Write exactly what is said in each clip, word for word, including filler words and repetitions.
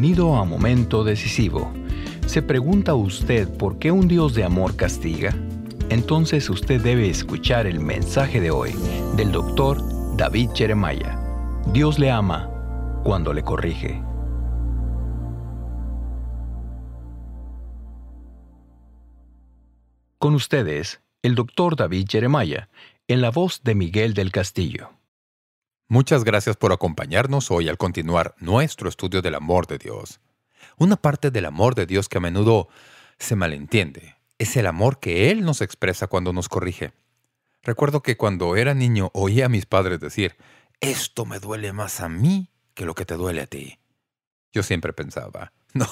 Bienvenido a Momento Decisivo. ¿Se pregunta usted por qué un Dios de amor castiga? Entonces usted debe escuchar el mensaje de hoy del doctor David Jeremiah. Dios le ama cuando le corrige. Con ustedes, el doctor David Jeremiah, en la voz de Miguel del Castillo. Muchas gracias por acompañarnos hoy al continuar nuestro estudio del amor de Dios. Una parte del amor de Dios que a menudo se malentiende es el amor que Él nos expresa cuando nos corrige. Recuerdo que cuando era niño oía a mis padres decir, «Esto me duele más a mí que lo que te duele a ti». Yo siempre pensaba, «No,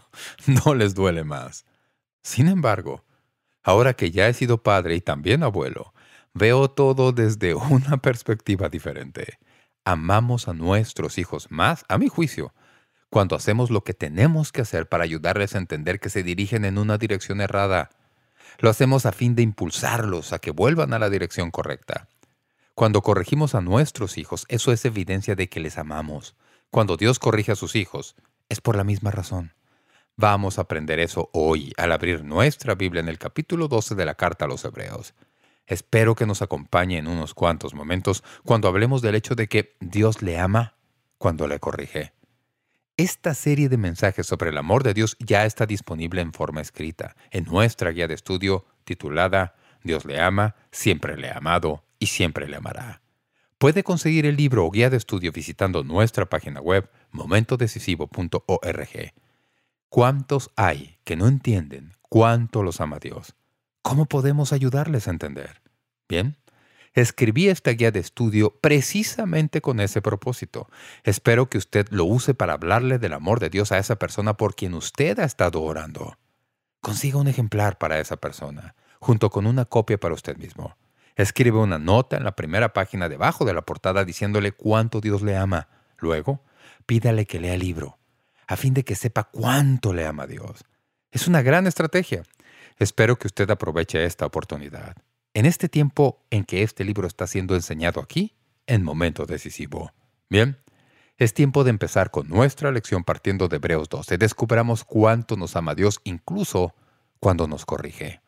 no les duele más». Sin embargo, ahora que ya he sido padre y también abuelo, veo todo desde una perspectiva diferente. Amamos a nuestros hijos más, a mi juicio, cuando hacemos lo que tenemos que hacer para ayudarles a entender que se dirigen en una dirección errada. Lo hacemos a fin de impulsarlos a que vuelvan a la dirección correcta. Cuando corregimos a nuestros hijos, eso es evidencia de que les amamos. Cuando Dios corrige a sus hijos, es por la misma razón. Vamos a aprender eso hoy al abrir nuestra Biblia en el capítulo doce de la Carta a los Hebreos. Espero que nos acompañe en unos cuantos momentos cuando hablemos del hecho de que Dios le ama cuando le corrige. Esta serie de mensajes sobre el amor de Dios ya está disponible en forma escrita en nuestra guía de estudio titulada Dios le ama, siempre le ha amado y siempre le amará. Puede conseguir el libro o guía de estudio visitando nuestra página web momento decisivo punto org. ¿Cuántos hay que no entienden cuánto los ama Dios? ¿Cómo podemos ayudarles a entender? Bien, escribí esta guía de estudio precisamente con ese propósito. Espero que usted lo use para hablarle del amor de Dios a esa persona por quien usted ha estado orando. Consiga un ejemplar para esa persona, junto con una copia para usted mismo. Escribe una nota en la primera página debajo de la portada diciéndole cuánto Dios le ama. Luego, pídale que lea el libro, a fin de que sepa cuánto le ama Dios. Es una gran estrategia. Espero que usted aproveche esta oportunidad. En este tiempo en que este libro está siendo enseñado aquí, en Momento Decisivo. Bien, es tiempo de empezar con nuestra lección partiendo de Hebreos doce. Descubramos cuánto nos ama Dios incluso cuando nos corrige.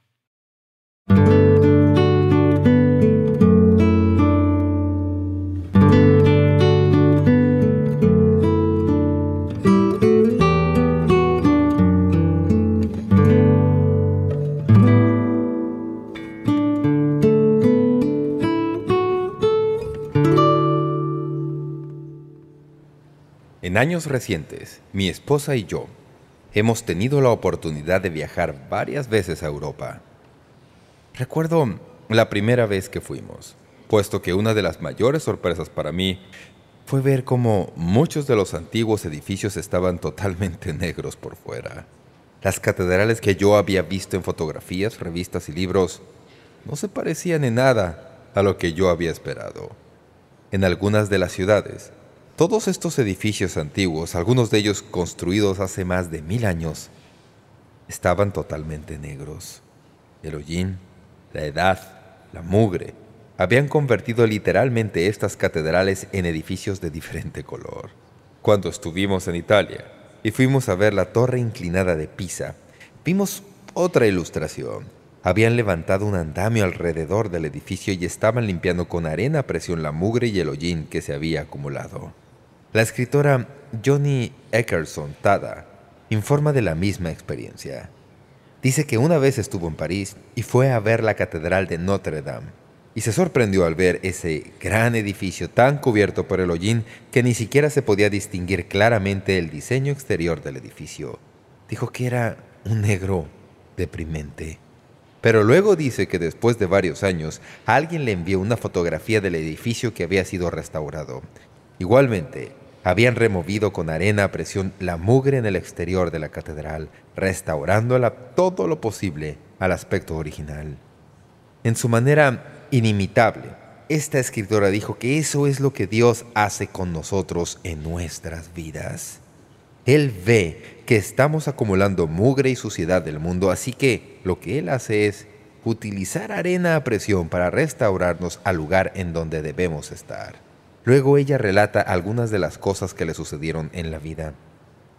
En años recientes, mi esposa y yo hemos tenido la oportunidad de viajar varias veces a Europa. Recuerdo la primera vez que fuimos, puesto que una de las mayores sorpresas para mí fue ver cómo muchos de los antiguos edificios estaban totalmente negros por fuera. Las catedrales que yo había visto en fotografías, revistas y libros no se parecían en nada a lo que yo había esperado. En algunas de las ciudades, todos estos edificios antiguos, algunos de ellos construidos hace más de mil años, estaban totalmente negros. El hollín, la edad, la mugre, habían convertido literalmente estas catedrales en edificios de diferente color. Cuando estuvimos en Italia y fuimos a ver la torre inclinada de Pisa, vimos otra ilustración. Habían levantado un andamio alrededor del edificio y estaban limpiando con arena a presión la mugre y el hollín que se había acumulado. La escritora Joni Eckerson Tada informa de la misma experiencia. Dice que una vez estuvo en París y fue a ver la Catedral de Notre Dame y se sorprendió al ver ese gran edificio tan cubierto por el hollín que ni siquiera se podía distinguir claramente el diseño exterior del edificio. Dijo que era un negro deprimente. Pero luego dice que después de varios años alguien le envió una fotografía del edificio que había sido restaurado. Igualmente, habían removido con arena a presión la mugre en el exterior de la catedral, restaurándola todo lo posible al aspecto original. En su manera inimitable, esta escritora dijo que eso es lo que Dios hace con nosotros en nuestras vidas. Él ve que estamos acumulando mugre y suciedad del mundo, así que lo que Él hace es utilizar arena a presión para restaurarnos al lugar en donde debemos estar. Luego ella relata algunas de las cosas que le sucedieron en la vida.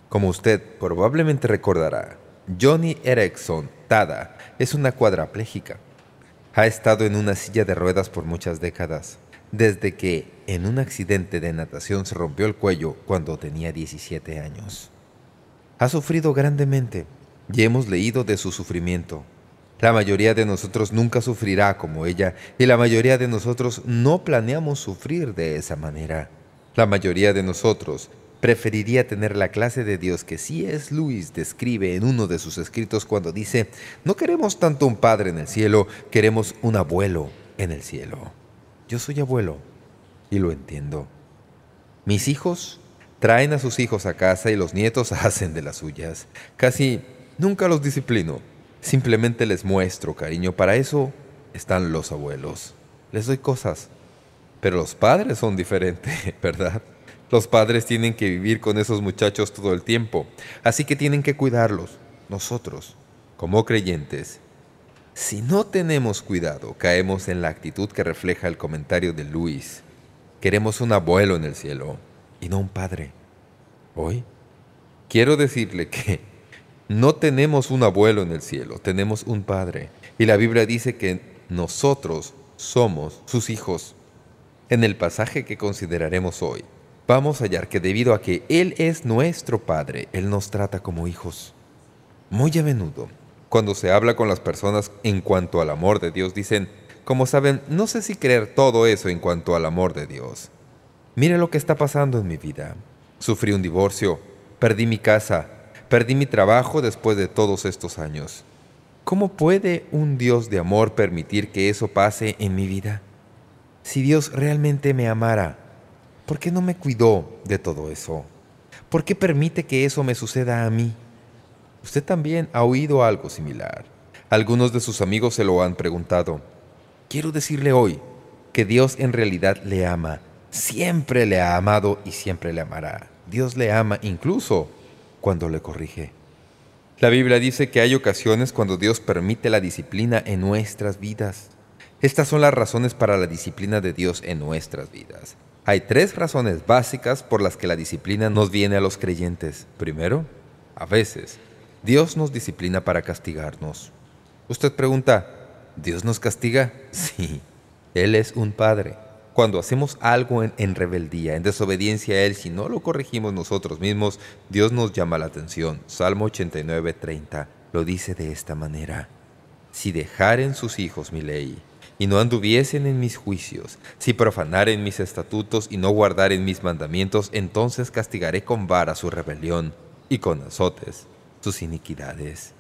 Como usted probablemente recordará, Joni Eareckson Tada es una cuadraplégica. Ha estado en una silla de ruedas por muchas décadas, desde que en un accidente de natación se rompió el cuello cuando tenía diecisiete años. Ha sufrido grandemente y hemos leído de su sufrimiento. La mayoría de nosotros nunca sufrirá como ella y la mayoría de nosotros no planeamos sufrir de esa manera. La mayoría de nosotros preferiría tener la clase de Dios que C S Lewis describe en uno de sus escritos cuando dice: «No queremos tanto un padre en el cielo, queremos un abuelo en el cielo». Yo soy abuelo y lo entiendo. Mis hijos traen a sus hijos a casa y los nietos hacen de las suyas. Casi nunca los disciplino. Simplemente les muestro cariño. Para eso están los abuelos. Les doy cosas. Pero los padres son diferentes, ¿verdad? Los padres tienen que vivir con esos muchachos todo el tiempo, así que tienen que cuidarlos. Nosotros, como creyentes, si no tenemos cuidado, caemos en la actitud que refleja el comentario de Luis. Queremos un abuelo en el cielo y no un padre. Hoy quiero decirle que no tenemos un abuelo en el cielo, tenemos un padre. Y la Biblia dice que nosotros somos sus hijos. En el pasaje que consideraremos hoy, vamos a hallar que debido a que Él es nuestro Padre, Él nos trata como hijos. Muy a menudo, cuando se habla con las personas en cuanto al amor de Dios, dicen: como saben, no sé si creer todo eso en cuanto al amor de Dios. Mire lo que está pasando en mi vida. Sufrí un divorcio, perdí mi casa, perdí mi trabajo después de todos estos años. ¿Cómo puede un Dios de amor permitir que eso pase en mi vida? Si Dios realmente me amara, ¿por qué no me cuidó de todo eso? ¿Por qué permite que eso me suceda a mí? Usted también ha oído algo similar. Algunos de sus amigos se lo han preguntado. Quiero decirle hoy que Dios en realidad le ama. Siempre le ha amado y siempre le amará. Dios le ama incluso cuando le corrige. La Biblia dice que hay ocasiones cuando Dios permite la disciplina en nuestras vidas. Estas son las razones para la disciplina de Dios en nuestras vidas. Hay tres razones básicas por las que la disciplina nos viene a los creyentes. Primero, a veces, Dios nos disciplina para castigarnos. Usted pregunta, ¿Dios nos castiga? Sí, Él es un padre. Cuando hacemos algo en, en rebeldía, en desobediencia a Él, si no lo corregimos nosotros mismos, Dios nos llama la atención. Salmo ochenta y nueve, treinta lo dice de esta manera: «Si dejaren sus hijos mi ley, y no anduviesen en mis juicios, si profanaren mis estatutos y no guardaren mis mandamientos, entonces castigaré con vara su rebelión y con azotes sus iniquidades».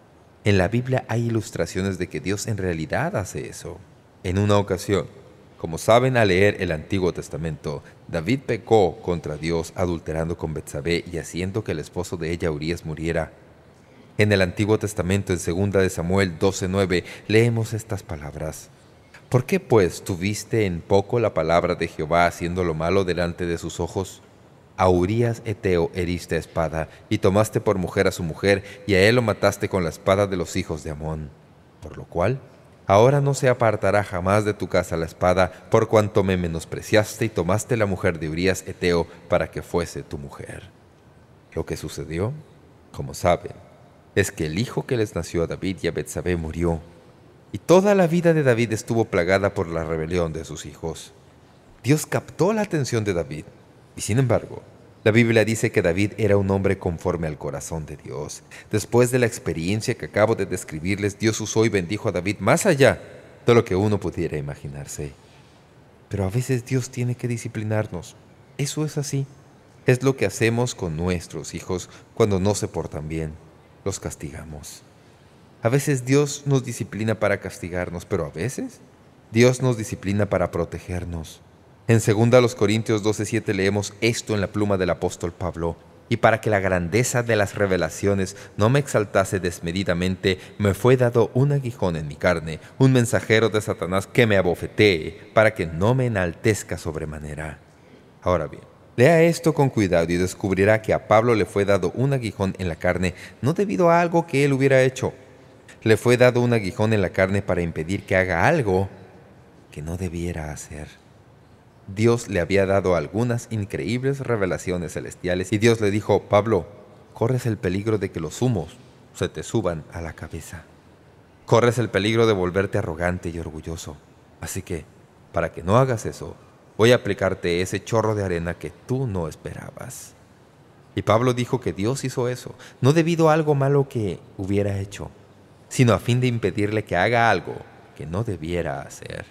En la Biblia hay ilustraciones de que Dios en realidad hace eso. En una ocasión, como saben al leer el Antiguo Testamento, David pecó contra Dios adulterando con Betsabé y haciendo que el esposo de ella, Urías, muriera. En el Antiguo Testamento, en segunda de Samuel doce, nueve, leemos estas palabras: «¿Por qué, pues, tuviste en poco la palabra de Jehová haciendo lo malo delante de sus ojos? A Urías Eteo heriste a espada, y tomaste por mujer a su mujer, y a él lo mataste con la espada de los hijos de Amón. Por lo cual, ahora no se apartará jamás de tu casa la espada, por cuanto me menospreciaste y tomaste la mujer de Urías Eteo para que fuese tu mujer». Lo que sucedió, como saben, es que el hijo que les nació a David y a Betsabé murió, y toda la vida de David estuvo plagada por la rebelión de sus hijos. Dios captó la atención de David, y sin embargo, la Biblia dice que David era un hombre conforme al corazón de Dios. Después de la experiencia que acabo de describirles, Dios usó y bendijo a David más allá de lo que uno pudiera imaginarse. Pero a veces Dios tiene que disciplinarnos. Eso es así. Es lo que hacemos con nuestros hijos cuando no se portan bien. Los castigamos. A veces Dios nos disciplina para castigarnos, pero a veces Dios nos disciplina para protegernos. En segunda los Corintios doce, siete leemos esto en la pluma del apóstol Pablo: «Y para que la grandeza de las revelaciones no me exaltase desmedidamente, me fue dado un aguijón en mi carne, un mensajero de Satanás que me abofetee, para que no me enaltezca sobremanera». Ahora bien, lea esto con cuidado y descubrirá que a Pablo le fue dado un aguijón en la carne, no debido a algo que él hubiera hecho. Le fue dado un aguijón en la carne para impedir que haga algo que no debiera hacer. Dios le había dado algunas increíbles revelaciones celestiales y Dios le dijo: «Pablo, corres el peligro de que los humos se te suban a la cabeza. Corres el peligro de volverte arrogante y orgulloso. Así que, para que no hagas eso, voy a aplicarte ese chorro de arena que tú no esperabas. Y Pablo dijo que Dios hizo eso, no debido a algo malo que hubiera hecho, sino a fin de impedirle que haga algo que no debiera hacer.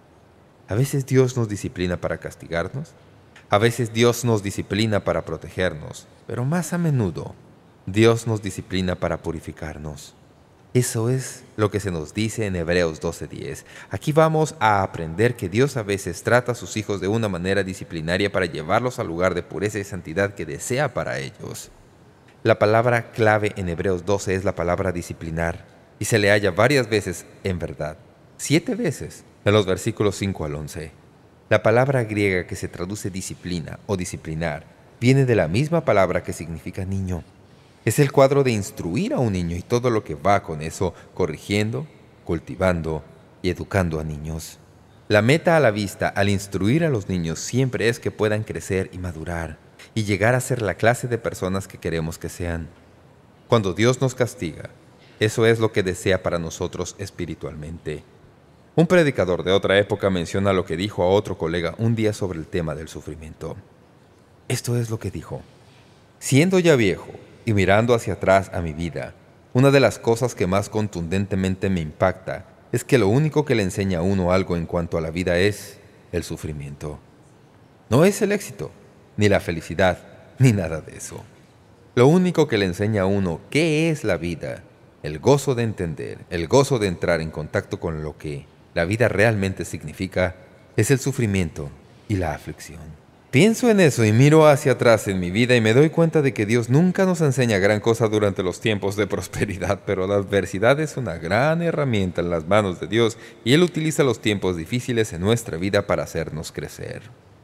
A veces Dios nos disciplina para castigarnos, a veces Dios nos disciplina para protegernos, pero más a menudo Dios nos disciplina para purificarnos. Eso es lo que se nos dice en Hebreos doce diez. Aquí vamos a aprender que Dios a veces trata a sus hijos de una manera disciplinaria para llevarlos al lugar de pureza y santidad que desea para ellos. La palabra clave en Hebreos doce es la palabra disciplinar, y se le halla varias veces en verdad, siete veces en los versículos cinco al once. La palabra griega que se traduce disciplina o disciplinar viene de la misma palabra que significa niño. Es el cuadro de instruir a un niño y todo lo que va con eso, corrigiendo, cultivando y educando a niños. La meta a la vista al instruir a los niños siempre es que puedan crecer y madurar y llegar a ser la clase de personas que queremos que sean. Cuando Dios nos castiga, eso es lo que desea para nosotros espiritualmente. Un predicador de otra época menciona lo que dijo a otro colega un día sobre el tema del sufrimiento. Esto es lo que dijo: siendo ya viejo y mirando hacia atrás a mi vida, una de las cosas que más contundentemente me impacta es que lo único que le enseña a uno algo en cuanto a la vida es el sufrimiento. No es el éxito, ni la felicidad, ni nada de eso. Lo único que le enseña a uno qué es la vida, el gozo de entender, el gozo de entrar en contacto con lo que la vida realmente significa, es el sufrimiento y la aflicción. Pienso en eso y miro hacia atrás en mi vida y me doy cuenta de que Dios nunca nos enseña gran cosa durante los tiempos de prosperidad, pero la adversidad es una gran herramienta en las manos de Dios y Él utiliza los tiempos difíciles en nuestra vida para hacernos crecer.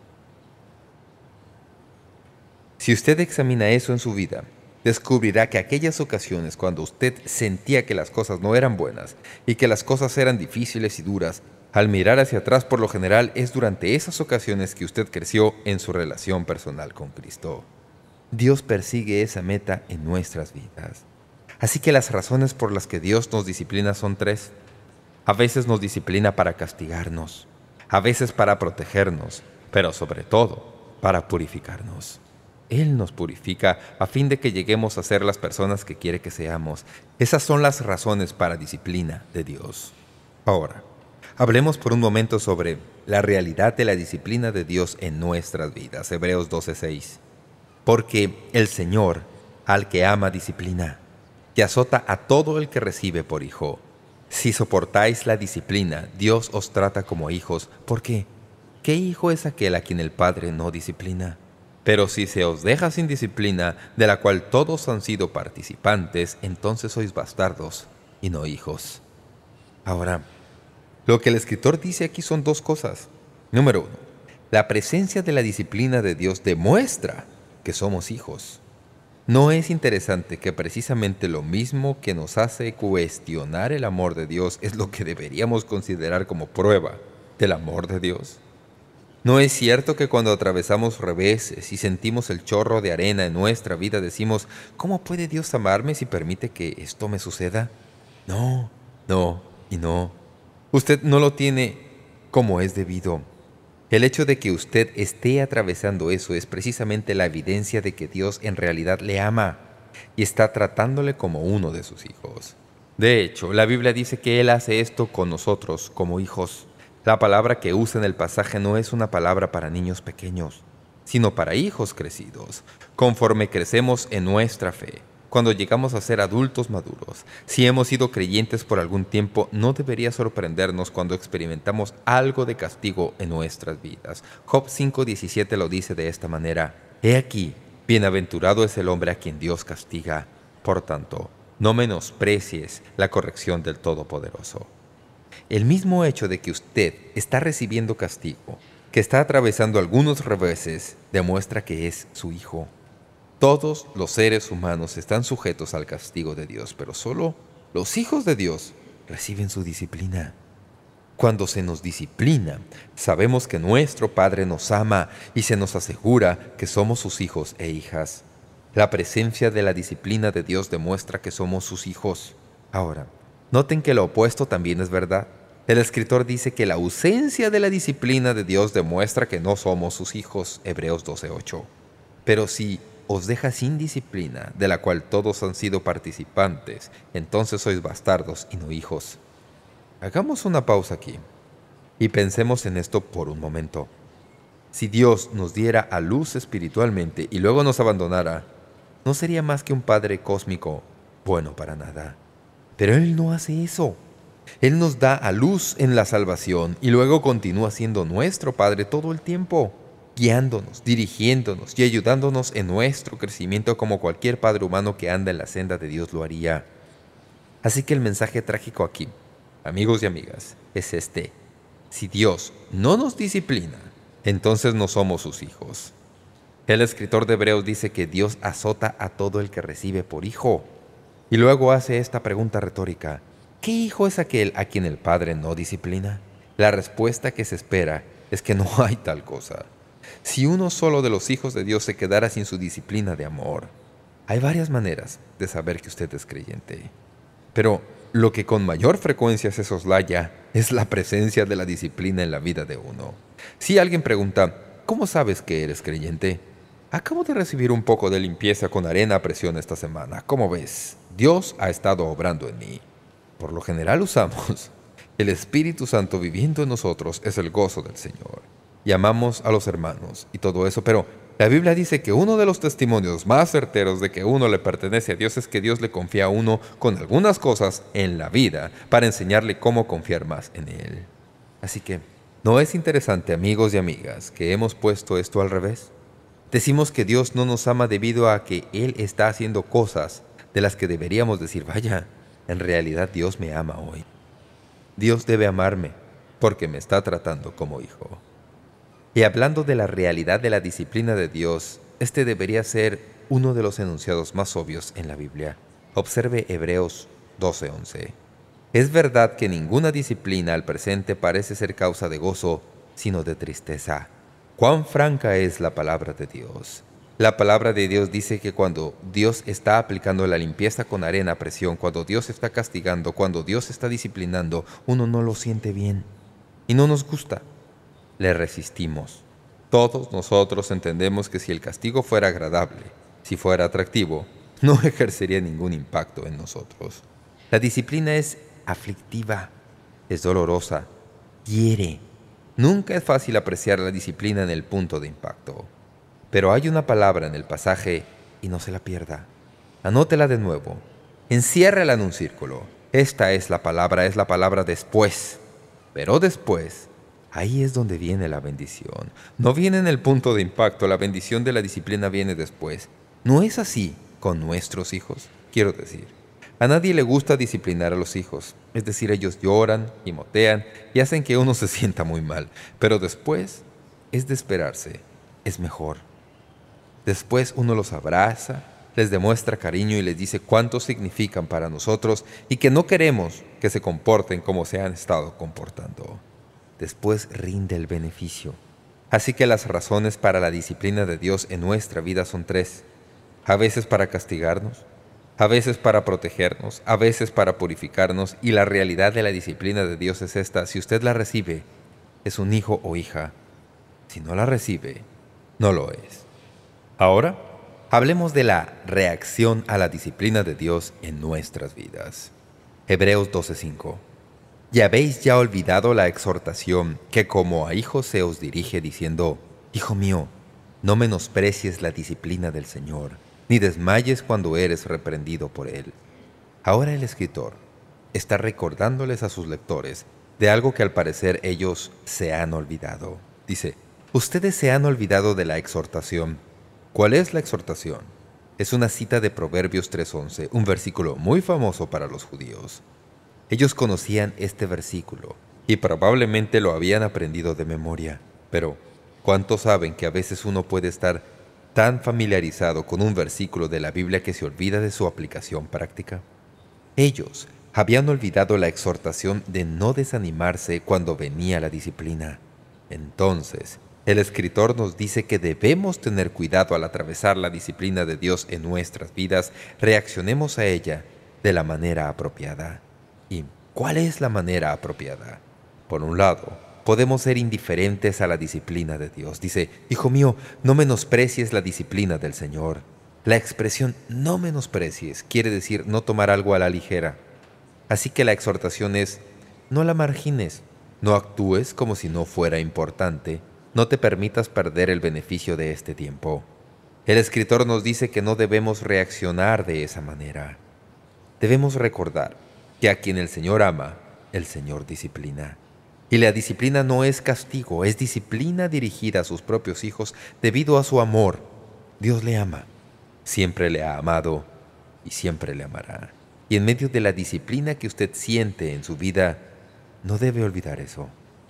Si usted examina eso en su vida, descubrirá que aquellas ocasiones cuando usted sentía que las cosas no eran buenas y que las cosas eran difíciles y duras, al mirar hacia atrás por lo general es durante esas ocasiones que usted creció en su relación personal con Cristo. Dios persigue esa meta en nuestras vidas. Así que las razones por las que Dios nos disciplina son tres. A veces nos disciplina para castigarnos, a veces para protegernos, pero sobre todo para purificarnos. Él nos purifica a fin de que lleguemos a ser las personas que quiere que seamos. Esas son las razones para disciplina de Dios. Ahora, hablemos por un momento sobre la realidad de la disciplina de Dios en nuestras vidas. Hebreos doce seis. Porque el Señor, al que ama, disciplina, y azota a todo el que recibe por hijo. Si soportáis la disciplina, Dios os trata como hijos. ¿Por qué? ¿Qué hijo es aquel a quien el Padre no disciplina? Pero si se os deja sin disciplina, de la cual todos han sido participantes, entonces sois bastardos y no hijos. Ahora, lo que el escritor dice aquí son dos cosas. Número uno, la presencia de la disciplina de Dios demuestra que somos hijos. ¿No es interesante que precisamente lo mismo que nos hace cuestionar el amor de Dios es lo que deberíamos considerar como prueba del amor de Dios? ¿No es cierto que cuando atravesamos reveses y sentimos el chorro de arena en nuestra vida decimos, ¿cómo puede Dios amarme si permite que esto me suceda? No, no y no. Usted no lo tiene como es debido. El hecho de que usted esté atravesando eso es precisamente la evidencia de que Dios en realidad le ama y está tratándole como uno de sus hijos. De hecho, la Biblia dice que Él hace esto con nosotros como hijos. La palabra que usa en el pasaje no es una palabra para niños pequeños, sino para hijos crecidos, conforme crecemos en nuestra fe. Cuando llegamos a ser adultos maduros, si hemos sido creyentes por algún tiempo, no debería sorprendernos cuando experimentamos algo de castigo en nuestras vidas. Job cinco diecisiete lo dice de esta manera: He aquí, bienaventurado es el hombre a quien Dios castiga. Por tanto, no menosprecies la corrección del Todopoderoso. El mismo hecho de que usted está recibiendo castigo, que está atravesando algunos reveses, demuestra que es su hijo. Todos los seres humanos están sujetos al castigo de Dios, pero solo los hijos de Dios reciben su disciplina. Cuando se nos disciplina, sabemos que nuestro Padre nos ama y se nos asegura que somos sus hijos e hijas. La presencia de la disciplina de Dios demuestra que somos sus hijos. Ahora, noten que lo opuesto también es verdad. El escritor dice que la ausencia de la disciplina de Dios demuestra que no somos sus hijos, Hebreos doce ocho. Pero si os deja sin disciplina, de la cual todos han sido participantes, entonces sois bastardos y no hijos. Hagamos una pausa aquí y pensemos en esto por un momento. Si Dios nos diera a luz espiritualmente y luego nos abandonara, no sería más que un Padre cósmico bueno para nada. Pero Él no hace eso. Él nos da a luz en la salvación y luego continúa siendo nuestro Padre todo el tiempo, guiándonos, dirigiéndonos y ayudándonos en nuestro crecimiento como cualquier padre humano que anda en la senda de Dios lo haría. Así que el mensaje trágico aquí, amigos y amigas, es este. Si Dios no nos disciplina, entonces no somos sus hijos. El escritor de Hebreos dice que Dios azota a todo el que recibe por hijo. Y luego hace esta pregunta retórica. ¿Qué hijo es aquel a quien el Padre no disciplina? La respuesta que se espera es que no hay tal cosa. Si uno solo de los hijos de Dios se quedara sin su disciplina de amor, hay varias maneras de saber que usted es creyente. Pero lo que con mayor frecuencia se soslaya es la presencia de la disciplina en la vida de uno. Si alguien pregunta, ¿cómo sabes que eres creyente? Acabo de recibir un poco de limpieza con arena a presión esta semana. ¿Cómo ves? Dios ha estado obrando en mí. Por lo general usamos el Espíritu Santo viviendo en nosotros es el gozo del Señor. Y amamos a los hermanos y todo eso, pero la Biblia dice que uno de los testimonios más certeros de que uno le pertenece a Dios es que Dios le confía a uno con algunas cosas en la vida para enseñarle cómo confiar más en Él. Así que, ¿no es interesante, amigos y amigas, que hemos puesto esto al revés? Decimos que Dios no nos ama debido a que Él está haciendo cosas de las que deberíamos decir, vaya, en realidad Dios me ama hoy. Dios debe amarme porque me está tratando como hijo. Y hablando de la realidad de la disciplina de Dios, este debería ser uno de los enunciados más obvios en la Biblia. Observe Hebreos doce once. Es verdad que ninguna disciplina al presente parece ser causa de gozo, sino de tristeza. ¡Cuán franca es la palabra de Dios! La palabra de Dios dice que cuando Dios está aplicando la limpieza con arena a presión, cuando Dios está castigando, cuando Dios está disciplinando, uno no lo siente bien y no nos gusta. Le resistimos. Todos nosotros entendemos que si el castigo fuera agradable, si fuera atractivo, no ejercería ningún impacto en nosotros. La disciplina es aflictiva, es dolorosa, hiere. Nunca es fácil apreciar la disciplina en el punto de impacto. Pero hay una palabra en el pasaje y no se la pierda. Anótela de nuevo. Enciérrala en un círculo. Esta es la palabra, es la palabra después. Pero después, ahí es donde viene la bendición. No viene en el punto de impacto, la bendición de la disciplina viene después. ¿No es así con nuestros hijos? Quiero decir, a nadie le gusta disciplinar a los hijos. Es decir, ellos lloran y motean y hacen que uno se sienta muy mal. Pero después, es de esperarse, es mejor. Después uno los abraza, les demuestra cariño y les dice cuánto significan para nosotros y que no queremos que se comporten como se han estado comportando. Después rinde el beneficio. Así que las razones para la disciplina de Dios en nuestra vida son tres. A veces para castigarnos, a veces para protegernos, a veces para purificarnos, y la realidad de la disciplina de Dios es esta. Si usted la recibe, es un hijo o hija. Si no la recibe, no lo es. Ahora, hablemos de la reacción a la disciplina de Dios en nuestras vidas. Hebreos doce cinco. ¿Y habéis ya olvidado la exhortación que como a hijos se os dirige diciendo, Hijo mío, no menosprecies la disciplina del Señor, ni desmayes cuando eres reprendido por Él? Ahora el escritor está recordándoles a sus lectores de algo que al parecer ellos se han olvidado. Dice, ustedes se han olvidado de la exhortación. ¿Cuál es la exhortación? Es una cita de Proverbios tres once, un versículo muy famoso para los judíos. Ellos conocían este versículo y probablemente lo habían aprendido de memoria. Pero, ¿cuántos saben que a veces uno puede estar tan familiarizado con un versículo de la Biblia que se olvida de su aplicación práctica? Ellos habían olvidado la exhortación de no desanimarse cuando venía la disciplina. Entonces, El escritor nos dice que debemos tener cuidado al atravesar la disciplina de Dios en nuestras vidas, reaccionemos a ella de la manera apropiada. ¿Y cuál es la manera apropiada? Por un lado, podemos ser indiferentes a la disciplina de Dios. Dice, «Hijo mío, no menosprecies la disciplina del Señor». La expresión «no menosprecies» quiere decir no tomar algo a la ligera. Así que la exhortación es, no la margines, no actúes como si no fuera importante, no te permitas perder el beneficio de este tiempo. El escritor nos dice que no debemos reaccionar de esa manera. Debemos recordar que a quien el Señor ama, el Señor disciplina. Y la disciplina no es castigo, es disciplina dirigida a sus propios hijos debido a su amor. Dios le ama, siempre le ha amado y siempre le amará. Y en medio de la disciplina que usted siente en su vida, no debe olvidar eso.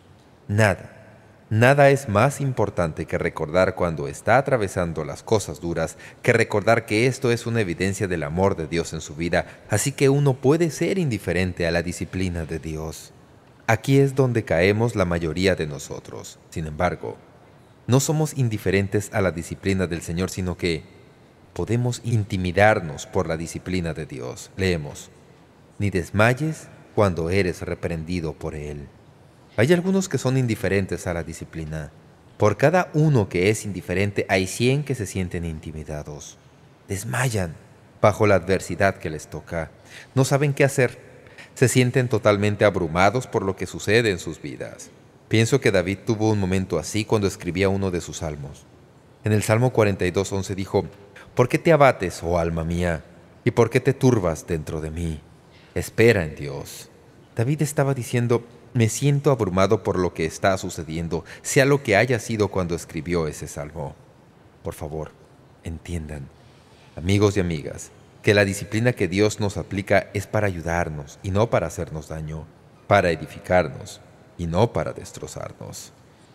Nada, nada es más importante que recordar cuando está atravesando las cosas duras, que recordar que esto es una evidencia del amor de Dios en su vida, así que uno puede ser indiferente a la disciplina de Dios. Aquí es donde caemos la mayoría de nosotros. Sin embargo, no somos indiferentes a la disciplina del Señor, sino que podemos intimidarnos por la disciplina de Dios. Leemos, «Ni desmayes cuando eres reprendido por Él». Hay algunos que son indiferentes a la disciplina. Por cada uno que es indiferente, hay cien que se sienten intimidados. Desmayan bajo la adversidad que les toca. No saben qué hacer. Se sienten totalmente abrumados por lo que sucede en sus vidas. Pienso que David tuvo un momento así cuando escribía uno de sus salmos. En el Salmo cuarenta y dos, once dijo, «¿Por qué te abates, oh alma mía? ¿Y por qué te turbas dentro de mí? Espera en Dios». David estaba diciendo, «Me siento abrumado por lo que está sucediendo, sea lo que haya sido cuando escribió ese salmo». Por favor, entiendan, amigos y amigas, que la disciplina que Dios nos aplica es para ayudarnos y no para hacernos daño, para edificarnos y no para destrozarnos.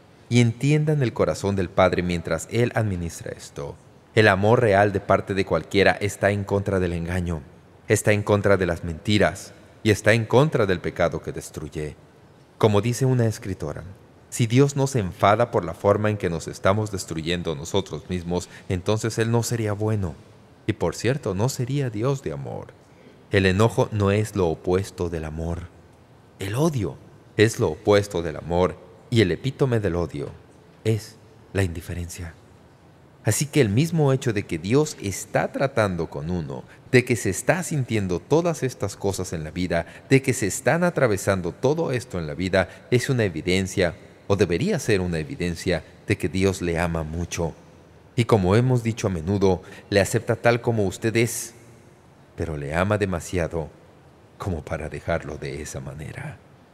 Y entiendan el corazón del Padre mientras Él administra esto. El amor real de parte de cualquiera está en contra del engaño, está en contra de las mentiras y está en contra del pecado que destruye. Como dice una escritora, si Dios no se enfada por la forma en que nos estamos destruyendo nosotros mismos, entonces Él no sería bueno. Y por cierto, no sería Dios de amor. El enojo no es lo opuesto del amor. El odio es lo opuesto del amor, y el epítome del odio es la indiferencia. Así que el mismo hecho de que Dios está tratando con uno, de que se está sintiendo todas estas cosas en la vida, de que se están atravesando todo esto en la vida, es una evidencia, o debería ser una evidencia, de que Dios le ama mucho. Y como hemos dicho a menudo, le acepta tal como usted es, pero le ama demasiado como para dejarlo de esa manera.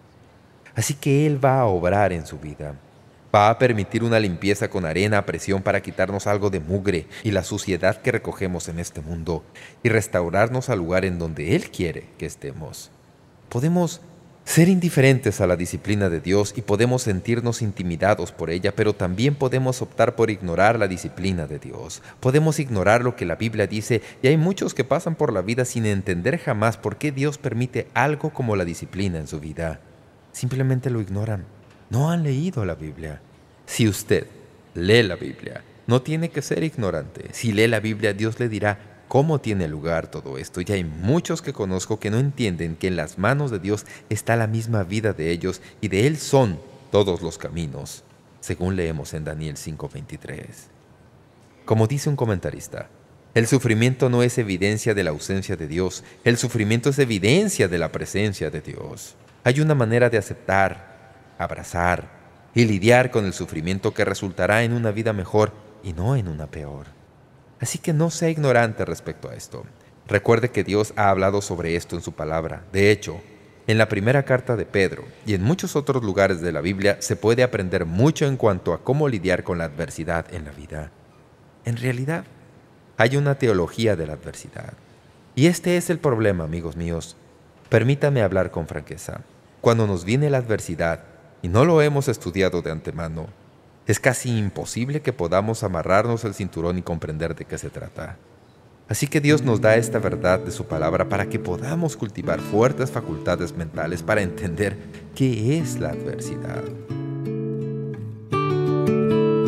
Así que Él va a obrar en su vida. Va a permitir una limpieza con arena a presión para quitarnos algo de mugre y la suciedad que recogemos en este mundo y restaurarnos al lugar en donde Él quiere que estemos. Podemos ser indiferentes a la disciplina de Dios y podemos sentirnos intimidados por ella, pero también podemos optar por ignorar la disciplina de Dios. Podemos ignorar lo que la Biblia dice, y hay muchos que pasan por la vida sin entender jamás por qué Dios permite algo como la disciplina en su vida. Simplemente lo ignoran. No han leído la Biblia. Si usted lee la Biblia, no tiene que ser ignorante. Si lee la Biblia, Dios le dirá cómo tiene lugar todo esto. Y hay muchos que conozco que no entienden que en las manos de Dios está la misma vida de ellos y de Él son todos los caminos, según leemos en Daniel cinco veintitrés. Como dice un comentarista, el sufrimiento no es evidencia de la ausencia de Dios, el sufrimiento es evidencia de la presencia de Dios. Hay una manera de aceptar, abrazar y lidiar con el sufrimiento que resultará en una vida mejor y no en una peor. Así que no sea ignorante respecto a esto. Recuerde que Dios ha hablado sobre esto en su palabra. De hecho, en la primera carta de Pedro y en muchos otros lugares de la Biblia se puede aprender mucho en cuanto a cómo lidiar con la adversidad en la vida. En realidad, hay una teología de la adversidad. Y este es el problema, amigos míos. Permítame hablar con franqueza. Cuando nos viene la adversidad y no lo hemos estudiado de antemano, es casi imposible que podamos amarrarnos el cinturón y comprender de qué se trata. Así que Dios nos da esta verdad de su palabra para que podamos cultivar fuertes facultades mentales para entender qué es la adversidad.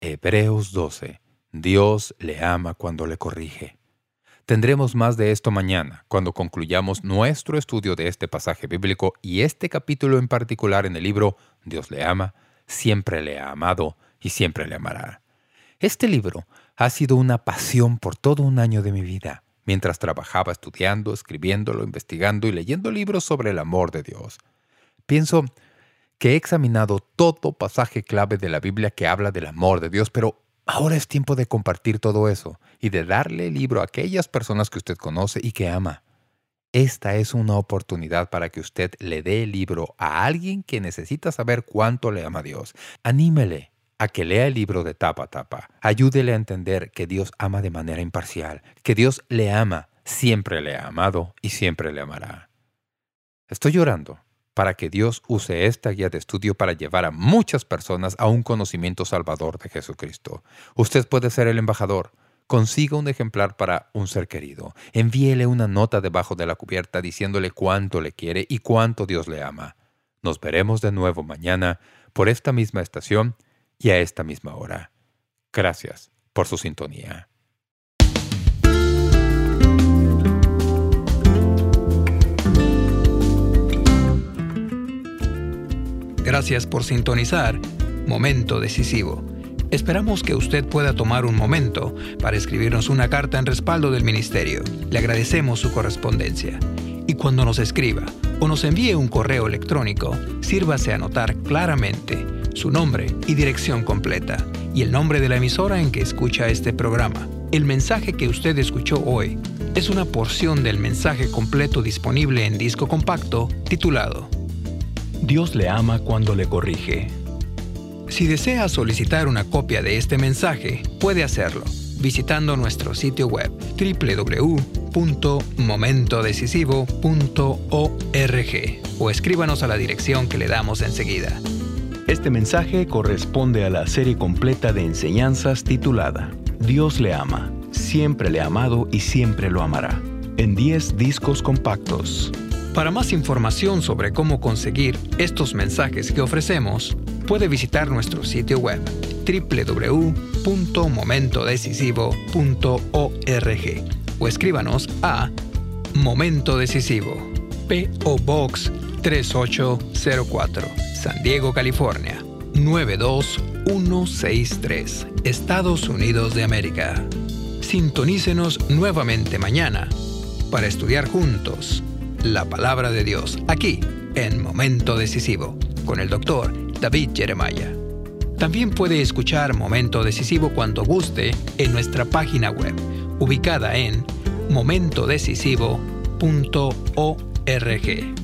Hebreos doce. Dios le ama cuando le corrige. Tendremos más de esto mañana, cuando concluyamos nuestro estudio de este pasaje bíblico y este capítulo en particular en el libro Dios le ama, siempre le ha amado y siempre le amará. Este libro ha sido una pasión por todo un año de mi vida, mientras trabajaba estudiando, escribiéndolo, investigando y leyendo libros sobre el amor de Dios. Pienso que he examinado todo pasaje clave de la Biblia que habla del amor de Dios, pero ahora es tiempo de compartir todo eso y de darle el libro a aquellas personas que usted conoce y que ama. Esta es una oportunidad para que usted le dé el libro a alguien que necesita saber cuánto le ama a Dios. Anímele a que lea el libro de tapa a tapa. Ayúdele a entender que Dios ama de manera imparcial, que Dios le ama, siempre le ha amado y siempre le amará. Estoy orando para que Dios use esta guía de estudio para llevar a muchas personas a un conocimiento salvador de Jesucristo. Usted puede ser el embajador. Consiga un ejemplar para un ser querido. Envíele una nota debajo de la cubierta diciéndole cuánto le quiere y cuánto Dios le ama. Nos veremos de nuevo mañana por esta misma estación y a esta misma hora. Gracias por su sintonía. Gracias por sintonizar Momento Decisivo. Esperamos que usted pueda tomar un momento para escribirnos una carta en respaldo del ministerio. Le agradecemos su correspondencia. Y cuando nos escriba o nos envíe un correo electrónico, sírvase a anotar claramente su nombre y dirección completa y el nombre de la emisora en que escucha este programa. El mensaje que usted escuchó hoy es una porción del mensaje completo disponible en disco compacto titulado Dios le ama cuando le corrige. Si desea solicitar una copia de este mensaje, puede hacerlo visitando nuestro sitio web doble u doble u doble u punto momento decisivo punto org o escríbanos a la dirección que le damos enseguida. Este mensaje corresponde a la serie completa de enseñanzas titulada Dios le ama, siempre le ha amado y siempre lo amará, en diez discos compactos. Para más información sobre cómo conseguir estos mensajes que ofrecemos, puede visitar nuestro sitio web doble u doble u doble u punto momento decisivo punto org o escríbanos a Momento Decisivo, P O Box tres ocho cero cuatro, San Diego, California, nueve dos uno seis tres, Estados Unidos de América. Sintonícenos nuevamente mañana para estudiar juntos la Palabra de Dios, aquí en Momento Decisivo, con el doctor David Jeremiah. También puede escuchar Momento Decisivo cuando guste en nuestra página web, ubicada en momento decisivo punto org.